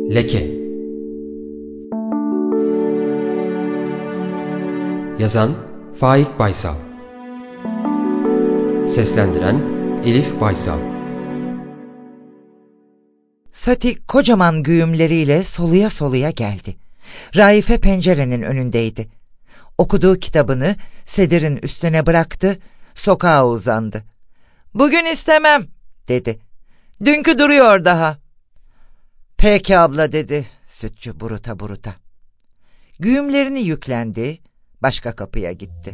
Leke. Yazan Faik Baysal. Seslendiren Elif Baysal. Sati kocaman güğümleriyle soluya soluya geldi. Raife pencerenin önündeydi. Okuduğu kitabını sedirin üstüne bıraktı, sokağa uzandı. "Bugün istemem," dedi. "Dünkü duruyor daha." "Peki abla," dedi sütçü buruta buruta. Güğümlerini yüklendi, başka kapıya gitti.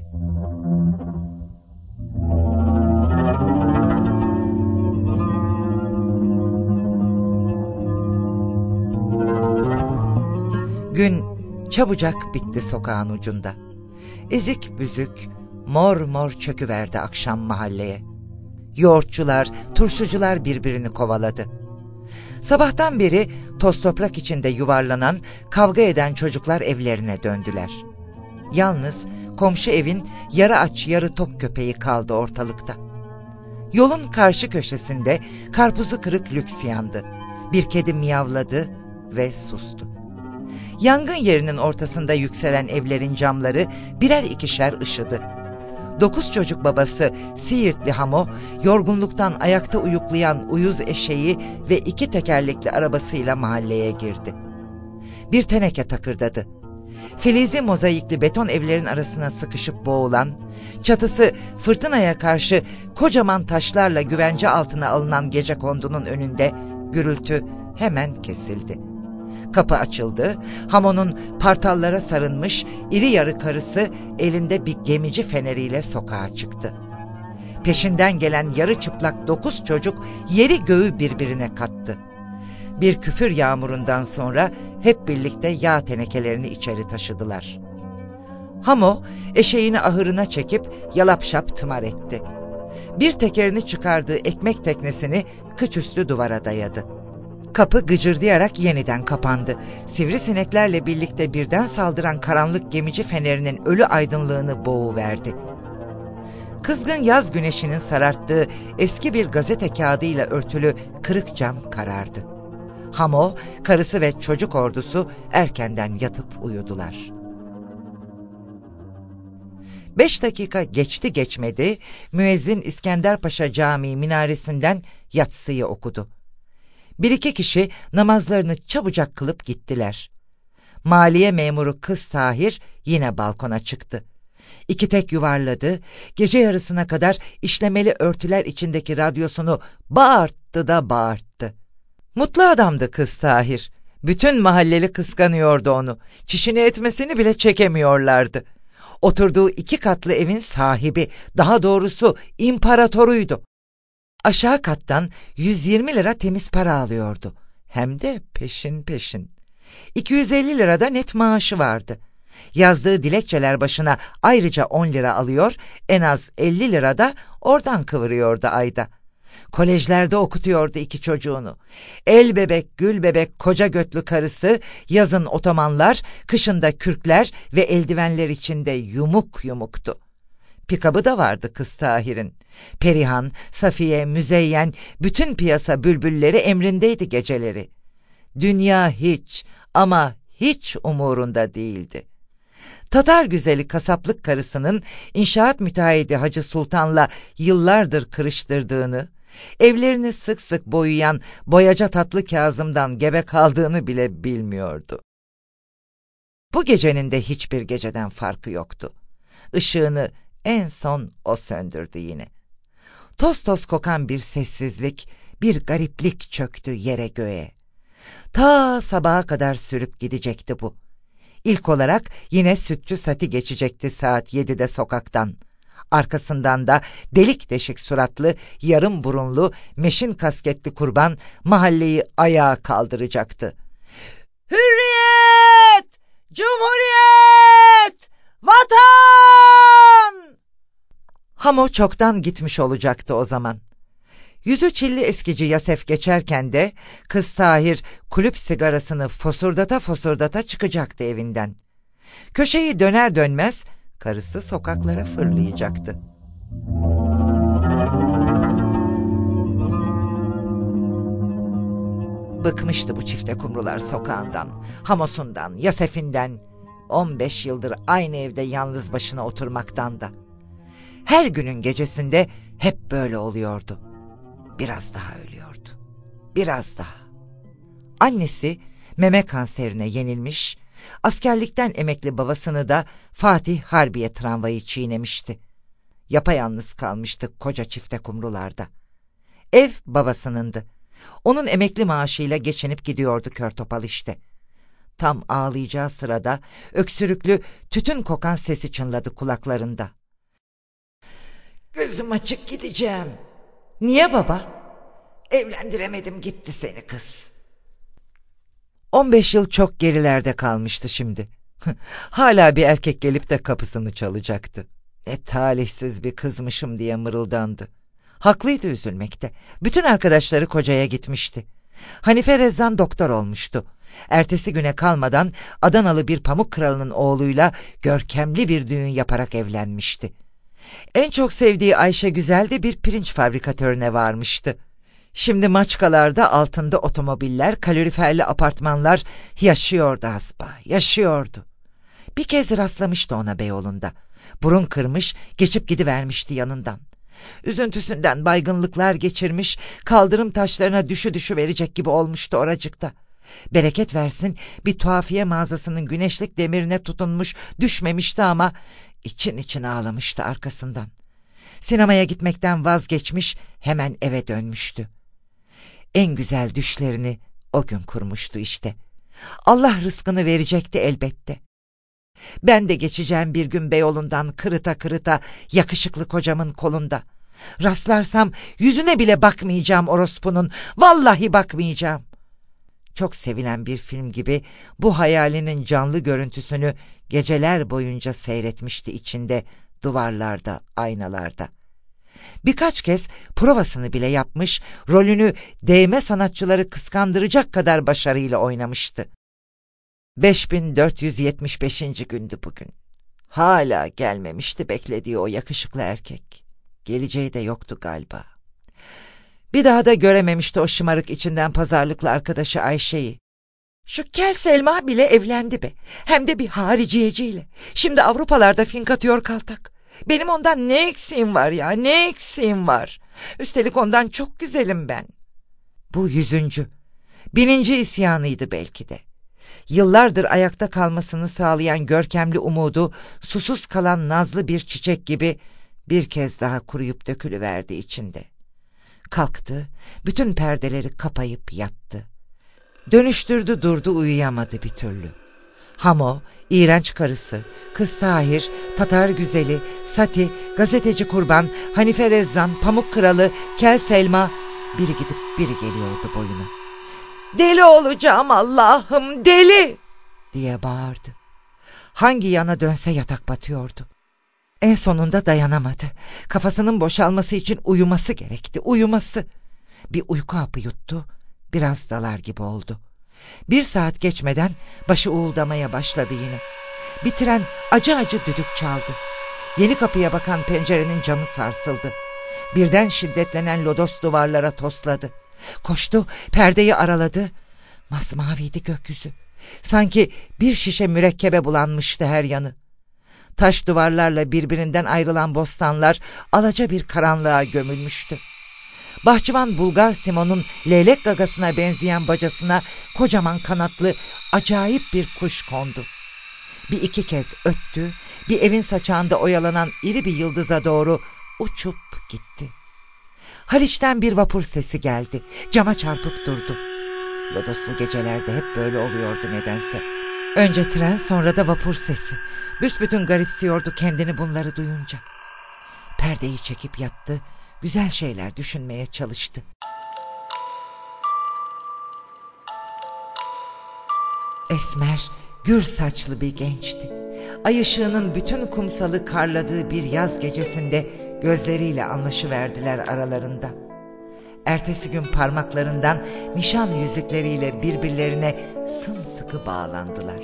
Gün çabucak bitti sokağın ucunda. Ezik büzük, mor mor çöküverdi akşam mahalleye. Yoğurtçular, turşucular birbirini kovaladı. Sabahtan beri toz toprak içinde yuvarlanan, kavga eden çocuklar evlerine döndüler. Yalnız komşu evin yarı aç yarı tok köpeği kaldı ortalıkta. Yolun karşı köşesinde karpuzu kırık lüks yandı. Bir kedi miyavladı ve sustu. Yangın yerinin ortasında yükselen evlerin camları birer ikişer ışıdı. 9 çocuk babası Siirtli Hamo, yorgunluktan ayakta uyuklayan uyuz eşeği ve 2 tekerlekli arabasıyla mahalleye girdi. Bir teneke takırdadı. Filizi mozaikli beton evlerin arasına sıkışıp boğulan, çatısı fırtınaya karşı kocaman taşlarla güvence altına alınan gecekondunun önünde gürültü hemen kesildi. Kapı açıldı, Hamo'nun partallara sarılmış iri yarı karısı elinde bir gemici feneriyle sokağa çıktı. Peşinden gelen yarı çıplak 9 çocuk yeri göğü birbirine kattı. Bir küfür yağmurundan sonra hep birlikte yağ tenekelerini içeri taşıdılar. Hamo eşeğini ahırına çekip yalapşap tımar etti. Bir tekerini çıkardığı ekmek teknesini kıçüstü duvara dayadı. Kapı gıcırdayarak yeniden kapandı. Sivrisineklerle birlikte birden saldıran karanlık gemici fenerinin ölü aydınlığını boğuverdi. Kızgın yaz güneşinin sararttığı eski bir gazete kağıdıyla örtülü kırık cam karardı. Hamo, karısı ve çocuk ordusu erkenden yatıp uyudular. 5 dakika geçti geçmedi, müezzin İskenderpaşa Camii minaresinden yatsıyı okudu. 1-2 kişi namazlarını çabucak kılıp gittiler. Maliye memuru kız Tahir yine balkona çıktı. 2 tek yuvarladı, gece yarısına kadar işlemeli örtüler içindeki radyosunu bağırttı da bağırttı. Mutlu adamdı kız Tahir. Bütün mahalleli kıskanıyordu onu. Çişini etmesini bile çekemiyorlardı. Oturduğu 2 katlı evin sahibi, daha doğrusu imparatoruydu. Aşağı kattan 120 lira temiz para alıyordu. Hem de peşin peşin. 250 lira da net maaşı vardı. Yazdığı dilekçeler başına ayrıca 10 lira alıyor, en az 50 lira da oradan kıvırıyordu ayda. Kolejlerde okutuyordu 2 çocuğunu. El bebek, gül bebek, koca götlü karısı, yazın otomanlar, kışında kürkler ve eldivenler içinde yumuk yumuktu. Pikabı da vardı kız Tahir'in. Perihan, Safiye, Müzeyyen, bütün piyasa bülbülleri emrindeydi geceleri. Dünya hiç ama hiç umurunda değildi. Tatar güzeli kasaplık karısının inşaat müteahhidi Hacı Sultan'la yıllardır kırıştırdığını, evlerini sık sık boyayan boyaca tatlı Kazım'dan gebe kaldığını bile bilmiyordu. Bu gecenin de hiçbir geceden farkı yoktu. Işığını en son o söndürdü yine. Toz toz kokan bir sessizlik, bir gariplik çöktü yere göğe. Ta sabaha kadar sürüp gidecekti bu. İlk olarak yine sütçü Sati geçecekti saat 7'de sokaktan. Arkasından da delik deşik suratlı, yarım burunlu, meşin kasketli kurban mahalleyi ayağa kaldıracaktı. "Hürriyet! Cumhuriyet! Vatan!" Hamo çoktan gitmiş olacaktı o zaman. Yüzü çilli eskici Yasef geçerken de kız Tahir kulüp sigarasını fosurdata fosurdata çıkacaktı evinden. Köşeyi döner dönmez karısı sokaklara fırlayacaktı. Bıkmıştı bu Çiftekumrular sokağından, hamosundan, yasefinden, 15 yıldır aynı evde yalnız başına oturmaktan da. Her günün gecesinde hep böyle oluyordu. Biraz daha ölüyordu. Biraz daha. Annesi meme kanserine yenilmiş, askerlikten emekli babasını da Fatih Harbiye tramvayı çiğnemişti. Yapayalnız kalmıştı koca Çiftekumrularda. Ev babasınındı. Onun emekli maaşıyla geçinip gidiyordu kör topal işte. Tam ağlayacağı sırada öksürüklü, tütün kokan sesi çınladı kulaklarında. Gözüm açık gideceğim. Niye baba? Evlendiremedim gitti seni kız. 15 yıl çok gerilerde kalmıştı şimdi. Hala bir erkek gelip de kapısını çalacaktı. Ne talihsiz bir kızmışım diye mırıldandı. Haklıydı üzülmekte. Bütün arkadaşları kocaya gitmişti. Hanife Rezzan doktor olmuştu. Ertesi güne kalmadan Adanalı bir pamuk kralının oğluyla görkemli bir düğün yaparak evlenmişti. En çok sevdiği Ayşe Güzel de bir pirinç fabrikatörüne varmıştı. Şimdi Maçkalar'da altında otomobiller, kaloriferli apartmanlar yaşıyordu hasba, yaşıyordu. Bir kez rastlamıştı ona Beyoğlu'nda. Burun kırmış, geçip gidivermişti yanından. Üzüntüsünden baygınlıklar geçirmiş, kaldırım taşlarına düşü verecek gibi olmuştu oracıkta. Bereket versin bir tuhafiye mağazasının güneşlik demirine tutunmuş, düşmemişti ama için ağlamıştı arkasından. Sinemaya gitmekten vazgeçmiş, hemen eve dönmüştü. En güzel düşlerini o gün kurmuştu işte. Allah rızkını verecekti elbette. Ben de geçeceğim bir gün Beyoğlu'ndan kırıta yakışıklı kocamın kolunda. Rastlarsam yüzüne bile bakmayacağım orospunun, vallahi bakmayacağım. Çok sevilen bir film gibi bu hayalinin canlı görüntüsünü geceler boyunca seyretmişti içinde, duvarlarda, aynalarda. Birkaç kez provasını bile yapmış, rolünü değme sanatçıları kıskandıracak kadar başarıyla oynamıştı. 5475. gündü bugün. Hala gelmemişti beklediği o yakışıklı erkek. Geleceği de yoktu galiba. Bir daha da görememişti o şımarık içinden pazarlıklı arkadaşı Ayşe'yi. Şu Kel Selma bile evlendi be. Hem de bir hariciyeciyle. Şimdi Avrupalarda fink atıyor kaltak. Benim ondan ne eksiğim var ya, ne eksiğim var. Üstelik ondan çok güzelim ben. Bu 1000. isyanıydı belki de. Yıllardır ayakta kalmasını sağlayan görkemli umudu, susuz kalan nazlı bir çiçek gibi bir kez daha kuruyup dökülüverdi içinde. Kalktı, bütün perdeleri kapayıp yattı. Dönüştürdü durdu, uyuyamadı bir türlü. Hamo, iğrenç karısı, kız Tahir, Tatar güzeli, Sati, gazeteci Kurban, Hanife Rezzan, Pamuk Kralı, Kel Selma, biri gidip biri geliyordu boyuna. Deli olacağım Allah'ım, deli diye bağırdı. Hangi yana dönse yatak batıyordu. En sonunda dayanamadı. Kafasının boşalması için uyuması gerekti, uyuması. Bir uyku hapı yuttu, biraz dalar gibi oldu. 1 saat geçmeden başı uğuldamaya başladı yine. Bir tren acı düdük çaldı. Yeni kapıya bakan pencerenin camı sarsıldı. Birden şiddetlenen lodos duvarlara tosladı. Koştu, perdeyi araladı. Masmaviydi gökyüzü. Sanki bir şişe mürekkebe bulanmıştı her yanı. Taş duvarlarla birbirinden ayrılan bostanlar alaca bir karanlığa gömülmüştü. Bahçıvan Bulgar Simon'un leylek gagasına benzeyen bacasına kocaman kanatlı acayip bir kuş kondu. 1-2 kez öttü, bir evin saçağında oyalanan iri bir yıldıza doğru uçup gitti. Haliç'ten bir vapur sesi geldi, cama çarpıp durdu. Lodoslu gecelerde hep böyle oluyordu nedense. Önce tren, sonra da vapur sesi. Büsbütün garipsiyordu kendini bunları duyunca. Perdeyi çekip yattı, güzel şeyler düşünmeye çalıştı. Esmer, gür saçlı bir gençti. Ay ışığının bütün kumsalı karladığı bir yaz gecesinde gözleriyle anlaşıverdiler aralarında. Ertesi gün parmaklarından nişan yüzükleriyle birbirlerine sımsıkı bağlandılar.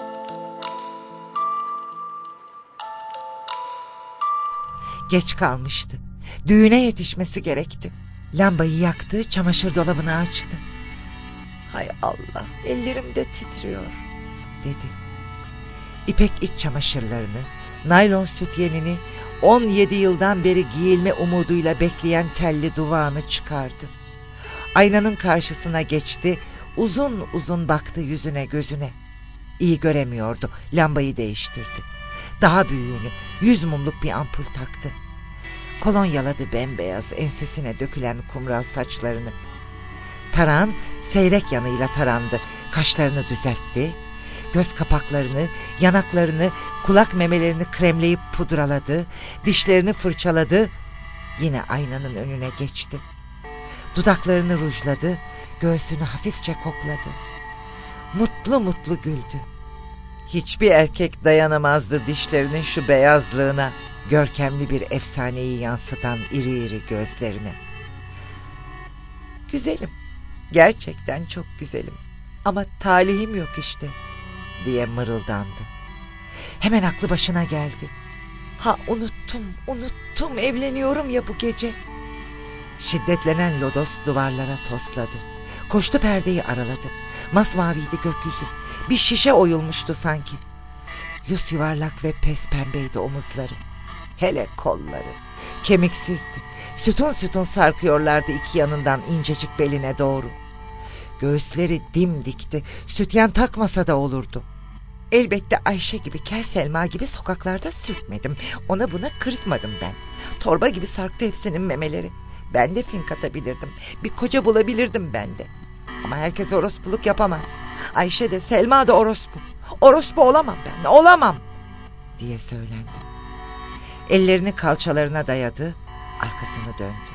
Geç kalmıştı. Düğüne yetişmesi gerekti. Lambayı yaktı, çamaşır dolabını açtı. Hay Allah, ellerim de titriyor, dedi. İpek iç çamaşırlarını, naylon sütyenini, 17 yıldan beri giyilme umuduyla bekleyen telli duvağını çıkardı. Aynanın karşısına geçti, uzun uzun baktı yüzüne gözüne. İyi göremiyordu, lambayı değiştirdi. Daha büyüğünü, 100 mumluk bir ampul taktı. Kolonyaladı bembeyaz ensesine dökülen kumral saçlarını. Tarağın seyrek yanıyla tarandı, kaşlarını düzeltti, göz kapaklarını, yanaklarını, kulak memelerini kremleyip pudraladı, dişlerini fırçaladı, yine aynanın önüne geçti. Dudaklarını rujladı, göğsünü hafifçe kokladı. Mutlu mutlu güldü. Hiçbir erkek dayanamazdı dişlerinin şu beyazlığına, görkemli bir efsaneyi yansıtan iri iri gözlerine. Güzelim, gerçekten çok güzelim ama talihim yok işte, diye mırıldandı. Hemen aklı başına geldi. Ha, unuttum, evleniyorum ya bu gece. Şiddetlenen lodos duvarlara tosladı. Koştu, perdeyi araladı. Masmaviydi gökyüzü. Bir şişe oyulmuştu sanki. Yüz yuvarlak ve pes pembeydi omuzları. Hele kolları. Kemiksizdi. Sütun sütun sarkıyorlardı iki yanından incecik beline doğru. Göğüsleri dimdikti. Sütyen takmasa da olurdu. Elbette Ayşe gibi, Kel Selma gibi sokaklarda sürtmedim. Ona buna kırıtmadım ben. Torba gibi sarktı hepsinin memeleri. Ben de fink atabilirdim. Bir koca bulabilirdim ben de. Ama herkes orospuluk yapamaz. Ayşe de Selma da orospu. Orospu olamam ben, olamam, diye söylendi. Ellerini kalçalarına dayadı, arkasını döndü.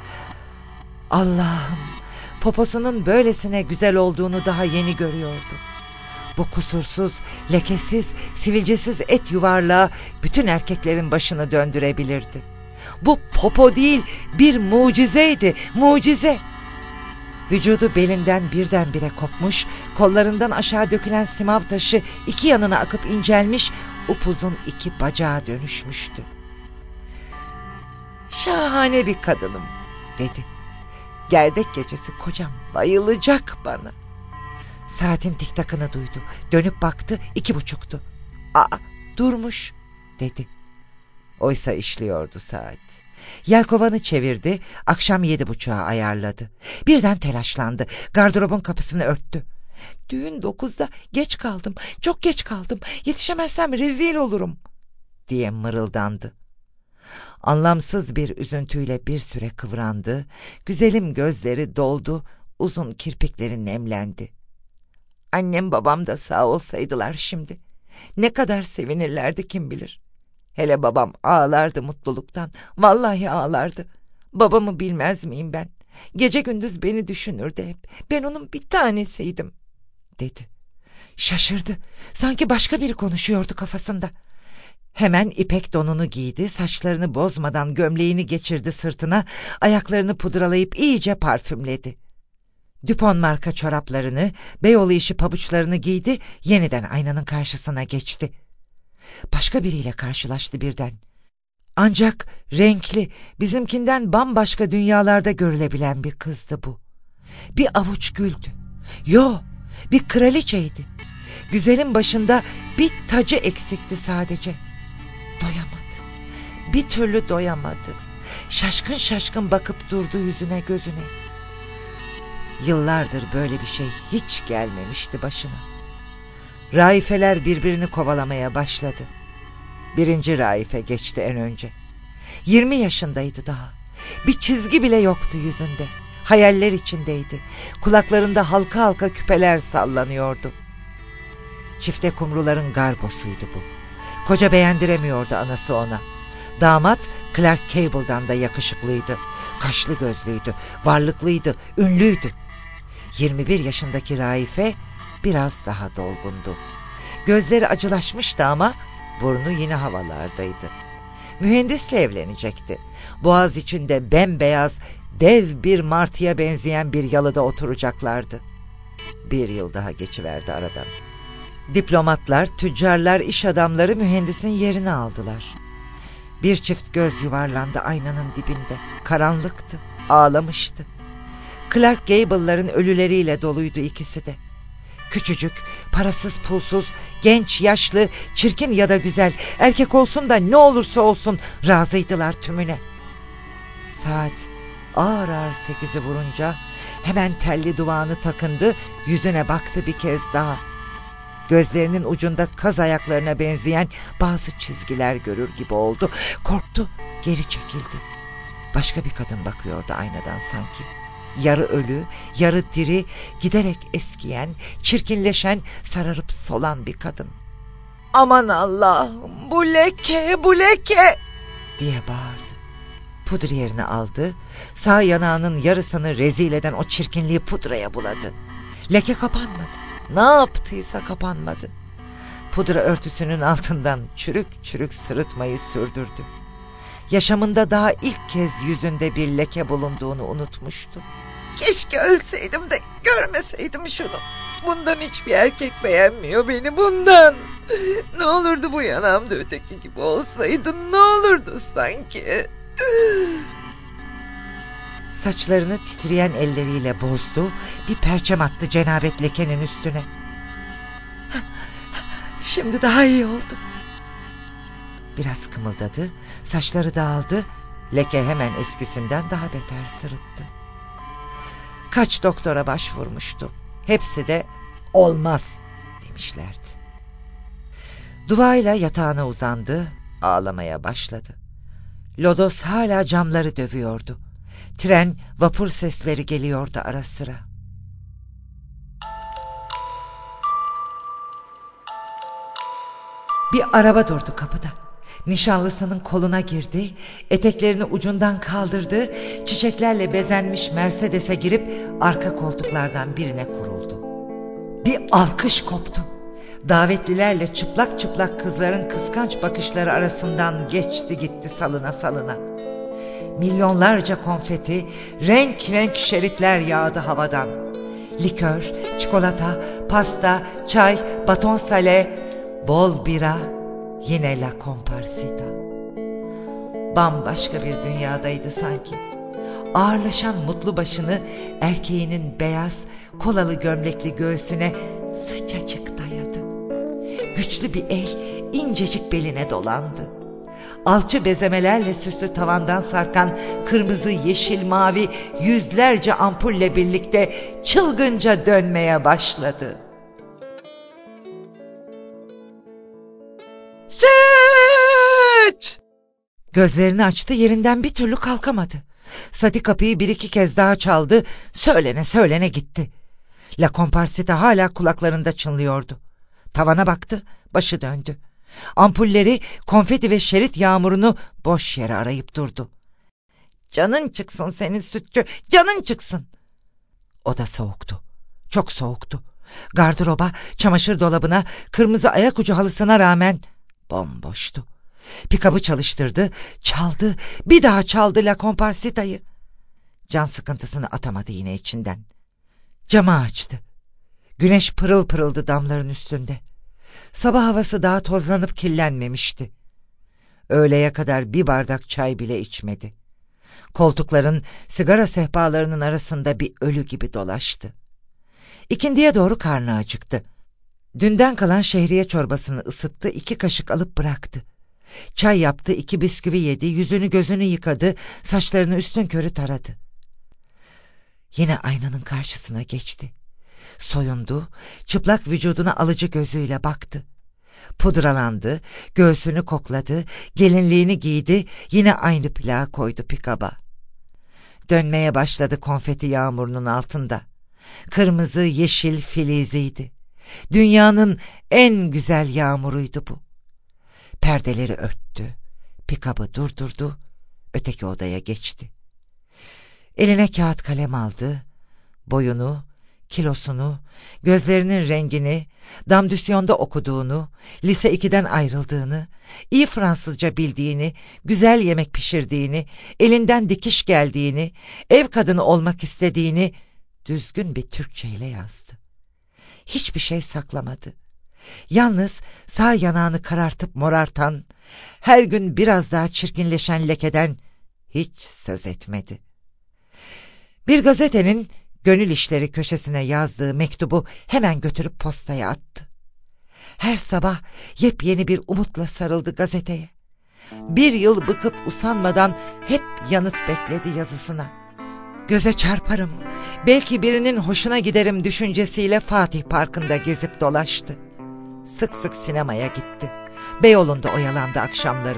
Allah'ım, poposunun böylesine güzel olduğunu daha yeni görüyordu. Bu kusursuz, lekesiz, sivilcesiz et yuvarlağı bütün erkeklerin başını döndürebilirdi. Bu popo değil, bir mucizeydi, mucize. Vücudu belinden birdenbire kopmuş, kollarından aşağı dökülen simav taşı iki yanına akıp incelmiş, upuzun iki bacağa dönüşmüştü. Şahane bir kadınım, dedi. Gerdek gecesi kocam bayılacak bana. Saatin tiktakını duydu. Dönüp baktı, 2:30'tu. Aa, durmuş, dedi. Oysa işliyordu saat. Yelkovanı çevirdi, akşam 7:30'a ayarladı. Birden telaşlandı, gardırobun kapısını örttü. Düğün 9'da, geç kaldım, çok geç kaldım, yetişemezsem rezil olurum, diye mırıldandı. Anlamsız bir üzüntüyle bir süre kıvrandı, güzelim gözleri doldu, uzun kirpikleri nemlendi. Annem babam da sağ olsaydılar şimdi, ne kadar sevinirlerdi kim bilir. Hele babam ağlardı mutluluktan, vallahi ağlardı. Babamı bilmez miyim ben? Gece gündüz beni düşünürdü hep. Ben onun bir tanesiydim, dedi. Şaşırdı, sanki başka biri konuşuyordu kafasında. Hemen ipek donunu giydi, saçlarını bozmadan gömleğini geçirdi sırtına, ayaklarını pudralayıp iyice parfümledi. Dupont marka çoraplarını, Beyoğlu işi pabuçlarını giydi, yeniden aynanın karşısına geçti. Başka biriyle karşılaştı birden. Ancak renkli, bizimkinden bambaşka dünyalarda görülebilen bir kızdı bu. Bir avuç güldü. Yo, bir kraliçeydi. Güzelin başında bir tacı eksikti sadece. Doyamadı. Bir türlü doyamadı. Şaşkın şaşkın bakıp durdu yüzüne gözüne. Yıllardır böyle bir şey hiç gelmemişti başına. Raifeler birbirini kovalamaya başladı. Birinci Raife geçti en önce. 20 yaşındaydı daha. Bir çizgi bile yoktu yüzünde. Hayaller içindeydi. Kulaklarında halka halka küpeler sallanıyordu. Çifte kumruların garbosuydu bu. Koca beğendiremiyordu anası ona. Damat Clark Cable'dan da yakışıklıydı. Kaşlı gözlüydü, varlıklıydı, ünlüydü. 21 yaşındaki Raife biraz daha dolgundu. Gözleri acılaşmıştı ama burnu yine havalardaydı. Mühendisle evlenecekti. Boğaz içinde bembeyaz, dev bir martıya benzeyen bir yalıda oturacaklardı. 1 yıl daha geçiverdi aradan. Diplomatlar, tüccarlar, iş adamları mühendisin yerini aldılar. Bir çift göz yuvarlandı aynanın dibinde. Karanlıktı, ağlamıştı. Clark Gable'ların ölüleriyle doluydu ikisi de. Küçücük, parasız pulsuz, genç, yaşlı, çirkin ya da güzel, erkek olsun da ne olursa olsun razıydılar tümüne. Saat ağır ağır 8'i vurunca hemen telli duvağını takındı, yüzüne baktı bir kez daha. Gözlerinin ucunda kaz ayaklarına benzeyen bazı çizgiler görür gibi oldu. Korktu, geri çekildi. Başka bir kadın bakıyordu aynadan sanki. Yarı ölü, yarı diri, giderek eskiyen, çirkinleşen, sararıp solan bir kadın. "Aman Allah'ım, bu leke, bu leke!" diye bağırdı. Pudriyerini aldı, sağ yanağının yarısını rezil eden o çirkinliği pudraya buladı. Leke kapanmadı. Ne yaptıysa kapanmadı. Pudra örtüsünün altından çürük çürük sırıtmayı sürdürdü. Yaşamında daha ilk kez yüzünde bir leke bulunduğunu unutmuştu. "Keşke ölseydim de görmeseydim şunu. Bundan hiçbir erkek beğenmiyor beni, bundan. Ne olurdu bu yanağımda öteki gibi olsaydı, ne olurdu sanki." Saçlarını titreyen elleriyle bozdu, bir perçem attı cenabet lekenin üstüne. "Şimdi daha iyi oldu." Biraz kımıldadı, saçları dağıldı, leke hemen eskisinden daha beter sırıttı. Kaç doktora başvurmuştu, hepsi de "olmaz" demişlerdi. Duvağıyla yatağına uzandı, ağlamaya başladı. Lodos hala camları dövüyordu. Tren, vapur sesleri geliyordu ara sıra. Bir araba durdu kapıda. Nişanlısının koluna girdi, eteklerini ucundan kaldırdı, çiçeklerle bezenmiş Mercedes'e girip arka koltuklardan birine kuruldu. Bir alkış koptu. Davetlilerle çıplak çıplak kızların kıskanç bakışları arasından geçti gitti salına salına. Milyonlarca konfeti, renk renk şeritler yağdı havadan. Likör, çikolata, pasta, çay, baton sale, bol bira, yine La Comparsita. Bambaşka bir dünyadaydı sanki. Ağırlaşan mutlu başını erkeğinin beyaz, kolalı gömlekli göğsüne sıcacık dayadı. Güçlü bir el incecik beline dolandı. Alçı bezemelerle süslü tavandan sarkan kırmızı, yeşil, mavi yüzlerce ampulle birlikte çılgınca dönmeye başladı. "Süt!" Gözlerini açtı, yerinden bir türlü kalkamadı. Sadi kapıyı bir iki kez daha çaldı, söylene söylene gitti. La Comparsita hala kulaklarında çınlıyordu. Tavana baktı, başı döndü. Ampulleri, konfeti ve şerit yağmurunu boş yere arayıp durdu. "Canın çıksın senin sütçü, canın çıksın." Oda soğuktu, çok soğuktu. Gardıroba, çamaşır dolabına, kırmızı ayak ucu halısına rağmen bomboştu. Pikabı çalıştırdı, çaldı, bir daha çaldı La Comparsita'yı. Can sıkıntısını atamadı yine içinden. Camı açtı. Güneş pırıl pırıldı damların üstünde. Sabah havası daha tozlanıp kirlenmemişti. Öğleye kadar bir bardak çay bile içmedi. Koltukların, sigara sehpalarının arasında bir ölü gibi dolaştı. İkindiye doğru karnı acıktı. Dünden kalan şehriye çorbasını ısıttı, 2 kaşık alıp bıraktı. Çay yaptı, 2 bisküvi yedi, yüzünü gözünü yıkadı, saçlarını üstünkörü taradı. Yine aynanın karşısına geçti. Soyundu, çıplak vücuduna alıcı gözüyle baktı. Pudralandı, göğsünü kokladı, gelinliğini giydi, yine aynı plağı koydu pikaba. Dönmeye başladı konfeti yağmurunun altında. Kırmızı, yeşil, filiziydi. Dünyanın en güzel yağmuruydu bu. Perdeleri örttü, pikabı durdurdu, öteki odaya geçti. Eline kağıt kalem aldı, boyunu, kilosunu, gözlerinin rengini, damdüsyonda okuduğunu, lise 2'den ayrıldığını, iyi Fransızca bildiğini, güzel yemek pişirdiğini, elinden dikiş geldiğini, ev kadını olmak istediğini düzgün bir Türkçeyle yazdı. Hiçbir şey saklamadı. Yalnız sağ yanağını karartıp morartan, her gün biraz daha çirkinleşen lekeden hiç söz etmedi. Bir gazetenin Gönül işleri köşesine yazdığı mektubu hemen götürüp postaya attı. Her sabah yepyeni bir umutla sarıldı gazeteye. Bir yıl bıkıp usanmadan hep yanıt bekledi yazısına. Göze çarparım, belki birinin hoşuna giderim düşüncesiyle Fatih Parkı'nda gezip dolaştı. Sık sık sinemaya gitti. Beyoğlu'nda oyalandı akşamları.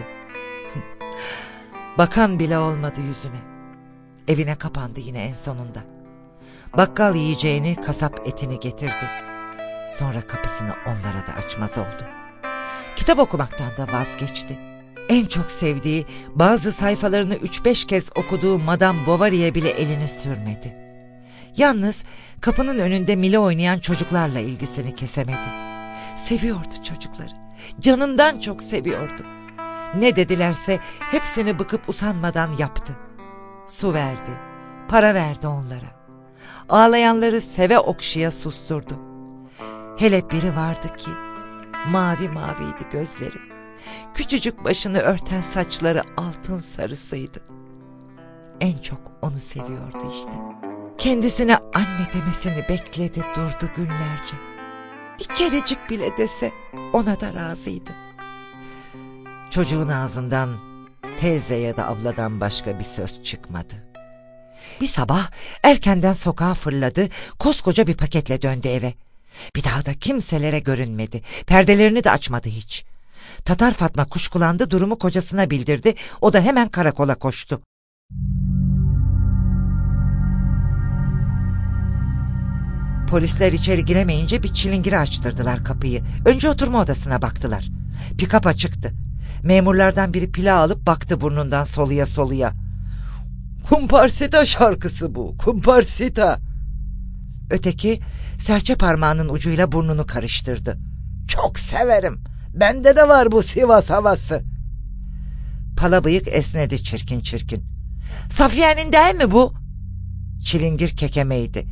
Bakan bile olmadı yüzüne. Evine kapandı yine en sonunda. Bakkal yiyeceğini, kasap etini getirdi. Sonra kapısını onlara da açmaz oldu. Kitap okumaktan da vazgeçti. En çok sevdiği, bazı sayfalarını 3-5 kez okuduğu Madame Bovary'e bile elini sürmedi. Yalnız kapının önünde mili oynayan çocuklarla ilgisini kesemedi. Seviyordu çocukları. Canından çok seviyordu. Ne dedilerse hepsini bıkıp usanmadan yaptı. Su verdi, para verdi onlara. Ağlayanları seve okşaya susturdu. Hele biri vardı ki mavi maviydi gözleri. Küçücük başını örten saçları altın sarısıydı. En çok onu seviyordu işte. Kendisine anne demesini bekledi durdu günlerce. Bir kerecik bile dese ona da razıydı. Çocuğun ağzından teyze ya da abladan başka bir söz çıkmadı. Bir sabah erkenden sokağa fırladı, koskoca bir paketle döndü eve. Bir daha da kimselere görünmedi, perdelerini de açmadı hiç. Tatar Fatma kuşkulandı, durumu kocasına bildirdi, o da hemen karakola koştu. Polisler içeri giremeyince bir çilingiri açtırdılar kapıyı. Önce oturma odasına baktılar. Pikap açıktı. Memurlardan biri pilav alıp baktı burnundan soluya soluya. "Kumparsita şarkısı bu, kumparsita." Öteki serçe parmağının ucuyla burnunu karıştırdı. "Çok severim. Bende de var bu Sivas havası." Palabıyık esnedi çirkin çirkin. "Safiye'nin değil mi bu?" Çilingir kekemeydi.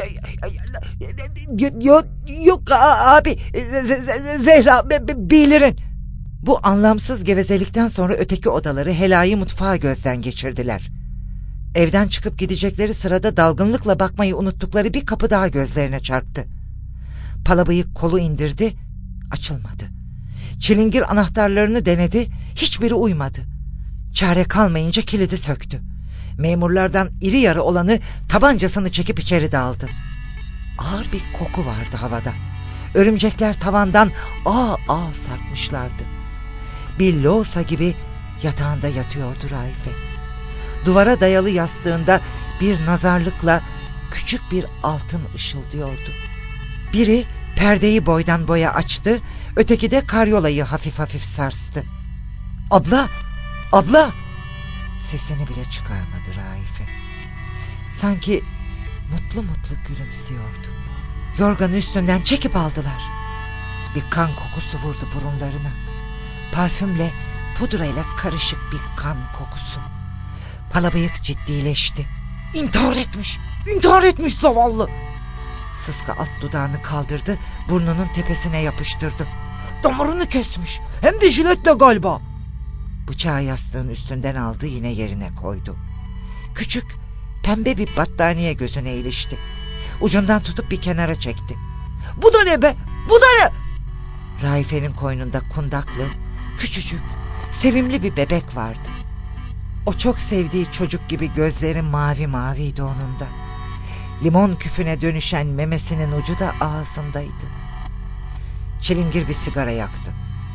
Yok abi, Zehra bilirin." Bu anlamsız gevezelikten sonra öteki odaları, helayı, mutfağı gözden geçirdiler. Evden çıkıp gidecekleri sırada dalgınlıkla bakmayı unuttukları bir kapı daha gözlerine çarptı. Palabıyık kolu indirdi, açılmadı. Çilingir anahtarlarını denedi, hiçbiri uymadı. Çare kalmayınca kilidi söktü. Memurlardan iri yarı olanı tabancasını çekip içeri daldı. Ağır bir koku vardı havada. Örümcekler tavandan ağ ağ sarkmışlardı. Bir loğusa gibi yatağında yatıyordu Raife. Duvara dayalı yastığında bir nazarlıkla küçük bir altın ışıldıyordu. Biri perdeyi boydan boya açtı, öteki de karyolayı hafif hafif sarstı. "Abla, abla!" Sesini bile çıkarmadı Raife. Sanki mutlu mutlu gülümsüyordu. Yorganı üstünden çekip aldılar. Bir kan kokusu vurdu burunlarına. Parfümle, pudrayla karışık bir kan kokusu. Palabıyık ciddileşti. İntihar etmiş zavallı." Sıska alt dudağını kaldırdı, burnunun tepesine yapıştırdı. "Damarını kesmiş, hem de jiletle galiba." Bıçağı yastığın üstünden aldı, yine yerine koydu. Küçük, pembe bir battaniye gözüne ilişti. Ucundan tutup bir kenara çekti. "Bu da ne be? Bu da ne?" Raife'nin koynunda kundaklı, küçücük, sevimli bir bebek vardı. O çok sevdiği çocuk gibi gözleri mavi maviydi onun da. Limon küfüne dönüşen memesinin ucu da ağzındaydı. Çilingir bir sigara yaktı.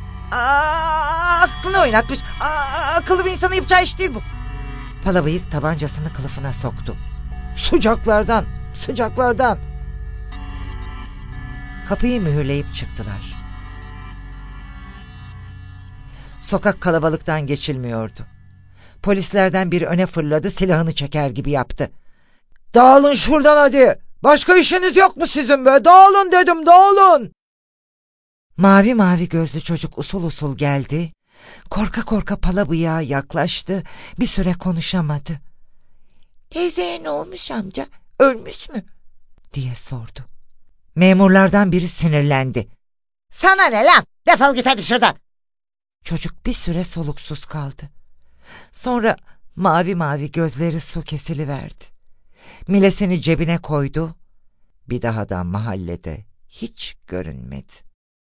"Aklını oynatmış. Akıllı bir insanın yapacağı iş değil bu." Palabıyık tabancasını kılıfına soktu. Sıcaklardan. Kapıyı mühürleyip çıktılar. Sokak kalabalıktan geçilmiyordu. Polislerden biri öne fırladı, silahını çeker gibi yaptı. "Dağılın şuradan hadi. Başka işiniz yok mu sizin be? Dağılın dedim, dağılın." Mavi mavi gözlü çocuk usul usul geldi. Korka korka palabıyağa yaklaştı. Bir süre konuşamadı. "Teyzeye ne olmuş amca? Ölmüş mü?" diye sordu. Memurlardan biri sinirlendi. "Sana ne lan? Defol git hadi şuradan." Çocuk bir süre soluksuz kaldı. Sonra mavi mavi gözleri su kesiliverdi. Milesini cebine koydu. Bir daha da mahallede hiç görünmedi.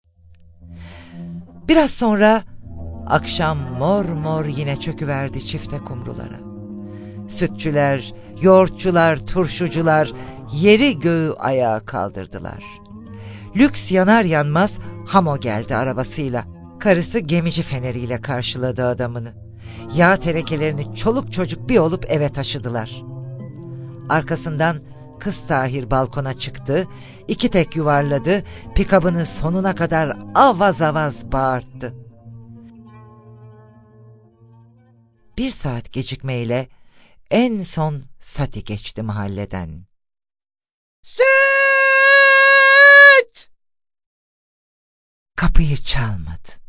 Biraz sonra akşam mor mor yine çöküverdi çifte kumrulara. Sütçüler, yoğurtçular, turşucular yeri göğü ayağa kaldırdılar. Lüks yanar yanmaz Hamo geldi arabasıyla. Karısı gemici feneriyle karşıladı adamını. Yağ tenekelerini çoluk çocuk bir olup eve taşıdılar. Arkasından kız Tahir balkona çıktı, 2 tek yuvarladı, pikabını sonuna kadar avaz avaz bağırttı. 1 saat gecikmeyle en son Sati geçti mahalleden. Süt! Kapıyı çalmadı.